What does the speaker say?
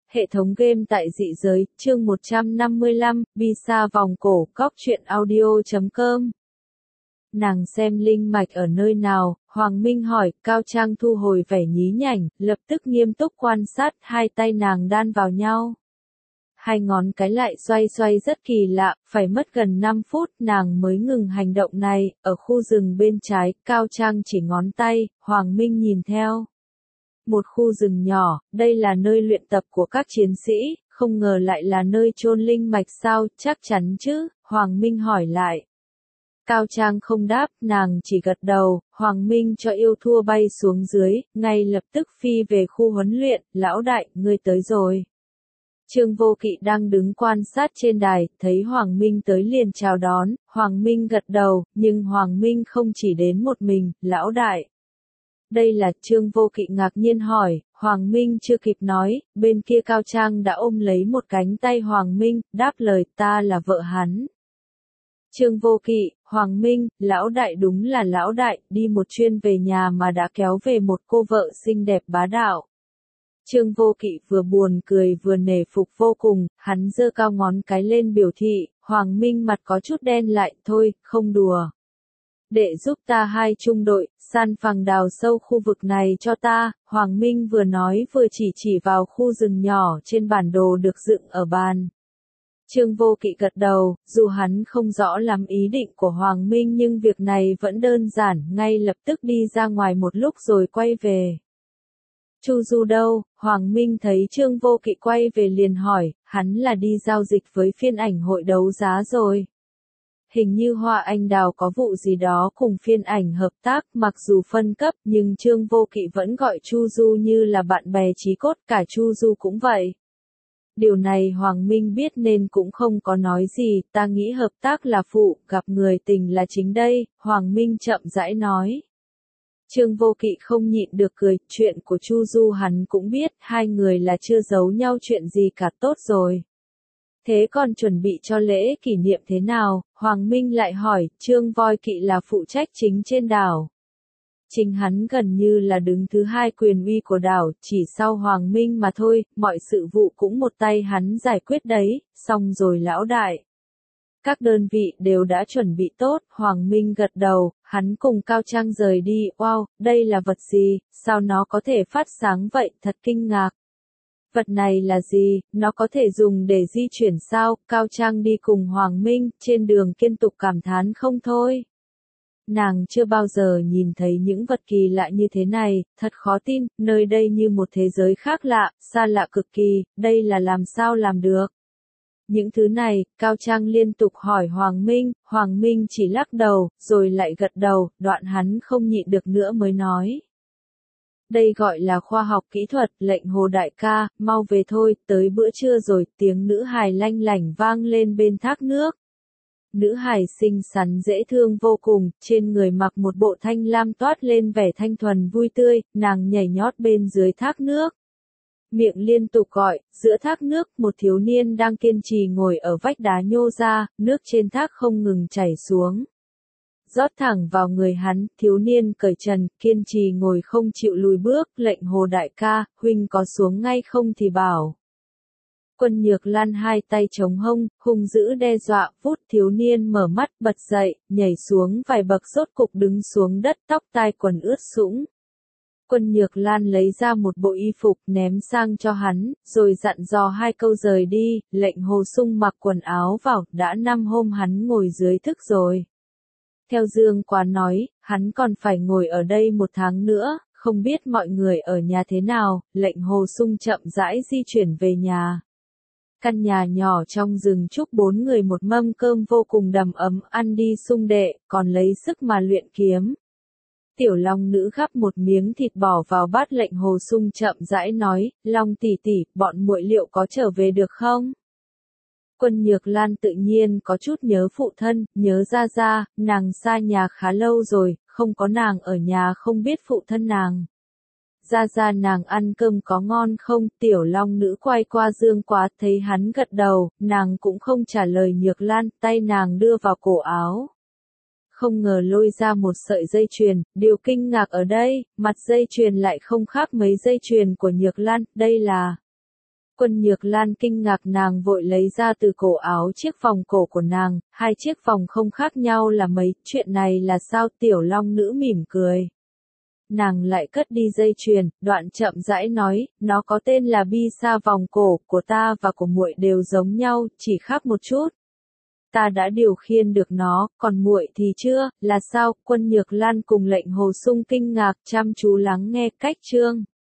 Hệ thống game tại dị giới, chương 155, Visa vòng cổ, cóc truyện audio.com. Nàng xem linh mạch ở nơi nào? Hoàng Minh hỏi. Cao Trang thu hồi vẻ nhí nhảnh, lập tức nghiêm túc quan sát, hai tay nàng đan vào nhau. Hai ngón cái lại xoay xoay rất kỳ lạ, phải mất gần 5 phút nàng mới ngừng hành động này. Ở khu rừng bên trái, Cao Trang chỉ ngón tay, Hoàng Minh nhìn theo. Một khu rừng nhỏ, đây là nơi luyện tập của các chiến sĩ, không ngờ lại là nơi chôn linh mạch sao, chắc chắn chứ, Hoàng Minh hỏi lại. Cao Trang không đáp, nàng chỉ gật đầu, Hoàng Minh cho yêu thua bay xuống dưới, ngay lập tức phi về khu huấn luyện, lão đại, ngươi tới rồi. Trương Vô Kỵ đang đứng quan sát trên đài, thấy Hoàng Minh tới liền chào đón, Hoàng Minh gật đầu, nhưng Hoàng Minh không chỉ đến một mình, lão đại. Đây là Trương Vô Kỵ ngạc nhiên hỏi, Hoàng Minh chưa kịp nói, bên kia Cao Trang đã ôm lấy một cánh tay Hoàng Minh, đáp lời ta là vợ hắn. Trương Vô Kỵ, Hoàng Minh, lão đại đúng là lão đại, đi một chuyến về nhà mà đã kéo về một cô vợ xinh đẹp bá đạo. Trương Vô Kỵ vừa buồn cười vừa nể phục vô cùng, hắn giơ cao ngón cái lên biểu thị, Hoàng Minh mặt có chút đen lại, thôi, không đùa. Để giúp ta hai trung đội, san phẳng đào sâu khu vực này cho ta, Hoàng Minh vừa nói vừa chỉ vào khu rừng nhỏ trên bản đồ được dựng ở bàn. Trương Vô Kỵ gật đầu, dù hắn không rõ lắm ý định của Hoàng Minh nhưng việc này vẫn đơn giản, ngay lập tức đi ra ngoài một lúc rồi quay về. Chu Du đâu? Hoàng Minh thấy Trương Vô Kỵ quay về liền hỏi, hắn là đi giao dịch với phiên ảnh hội đấu giá rồi. Hình như Hoa Anh Đào có vụ gì đó cùng phiên ảnh hợp tác, mặc dù phân cấp nhưng Trương Vô Kỵ vẫn gọi Chu Du như là bạn bè chí cốt, cả Chu Du cũng vậy. Điều này Hoàng Minh biết nên cũng không có nói gì, ta nghĩ hợp tác là phụ, gặp người tình là chính đây, Hoàng Minh chậm rãi nói. Trương Vô Kỵ không nhịn được cười, chuyện của Chu Du hắn cũng biết, hai người là chưa giấu nhau chuyện gì cả, tốt rồi. Thế còn chuẩn bị cho lễ kỷ niệm thế nào? Hoàng Minh lại hỏi, Trương Voi Kỵ là phụ trách chính trên đảo. Chính hắn gần như là đứng thứ hai quyền uy của đảo, chỉ sau Hoàng Minh mà thôi, mọi sự vụ cũng một tay hắn giải quyết đấy, xong rồi lão đại. Các đơn vị đều đã chuẩn bị tốt, Hoàng Minh gật đầu, hắn cùng Cao Trang rời đi, wow, đây là vật gì, sao nó có thể phát sáng vậy, thật kinh ngạc. Vật này là gì, nó có thể dùng để di chuyển sao, Cao Trang đi cùng Hoàng Minh, trên đường liên tục cảm thán không thôi. Nàng chưa bao giờ nhìn thấy những vật kỳ lạ như thế này, thật khó tin, nơi đây như một thế giới khác lạ, xa lạ cực kỳ, đây là làm sao làm được. Những thứ này, Cao Trang liên tục hỏi Hoàng Minh chỉ lắc đầu, rồi lại gật đầu, đoạn hắn không nhịn được nữa mới nói. Đây gọi là khoa học kỹ thuật, lệnh Hồ đại ca, mau về thôi, tới bữa trưa rồi, tiếng nữ hài lanh lảnh vang lên bên thác nước. Nữ hài xinh xắn dễ thương vô cùng, trên người mặc một bộ thanh lam toát lên vẻ thanh thuần vui tươi, nàng nhảy nhót bên dưới thác nước. Miệng liên tục gọi, giữa thác nước, một thiếu niên đang kiên trì ngồi ở vách đá nhô ra, nước trên thác không ngừng chảy xuống. Rót thẳng vào người hắn, thiếu niên cởi trần, kiên trì ngồi không chịu lùi bước, lệnh Hồ đại ca, huynh có xuống ngay không thì bảo. Quân Nhược Lan hai tay chống hông, hung dữ đe dọa, vút thiếu niên mở mắt bật dậy, nhảy xuống vài bậc rốt cục đứng xuống đất, tóc tai quần ướt sũng. Quân Nhược Lan lấy ra một bộ y phục ném sang cho hắn, rồi dặn dò hai câu rời đi, lệnh Hồ Sung mặc quần áo vào, đã 5 hôm hắn ngồi dưới thức rồi. Theo Dương Quá nói, hắn còn phải ngồi ở đây 1 tháng nữa, không biết mọi người ở nhà thế nào, lệnh Hồ Sung chậm rãi di chuyển về nhà. Căn nhà nhỏ trong rừng trúc 4 người một mâm cơm vô cùng đầm ấm, ăn đi sung đệ, còn lấy sức mà luyện kiếm. Tiểu Long nữ gắp một miếng thịt bò vào bát, lệnh Hồ Sung chậm rãi nói, Long tỷ tỷ, bọn muội liệu có trở về được không? Quân Nhược Lan tự nhiên có chút nhớ phụ thân, nhớ Gia Gia, nàng xa nhà khá lâu rồi, không có nàng ở nhà không biết phụ thân nàng. Gia Gia nàng ăn cơm có ngon không? Tiểu Long nữ quay qua Dương Quá, thấy hắn gật đầu, nàng cũng không trả lời Nhược Lan, tay nàng đưa vào cổ áo. Không ngờ lôi ra một sợi dây chuyền, điều kinh ngạc ở đây, mặt dây chuyền lại không khác mấy dây chuyền của Nhược Lan, đây là. Quân Nhược Lan kinh ngạc, nàng vội lấy ra từ cổ áo chiếc vòng cổ của nàng, hai chiếc vòng không khác nhau là mấy, chuyện này là sao? Tiểu Long Nữ mỉm cười. Nàng lại cất đi dây chuyền, đoạn chậm rãi nói, nó có tên là bi sa vòng cổ, của ta và của muội đều giống nhau, chỉ khác một chút. Ta đã điều khiển được nó, còn muội thì chưa, là sao? Quân Nhược Lan cùng Lệnh Hồ Sung kinh ngạc chăm chú lắng nghe. Cách chương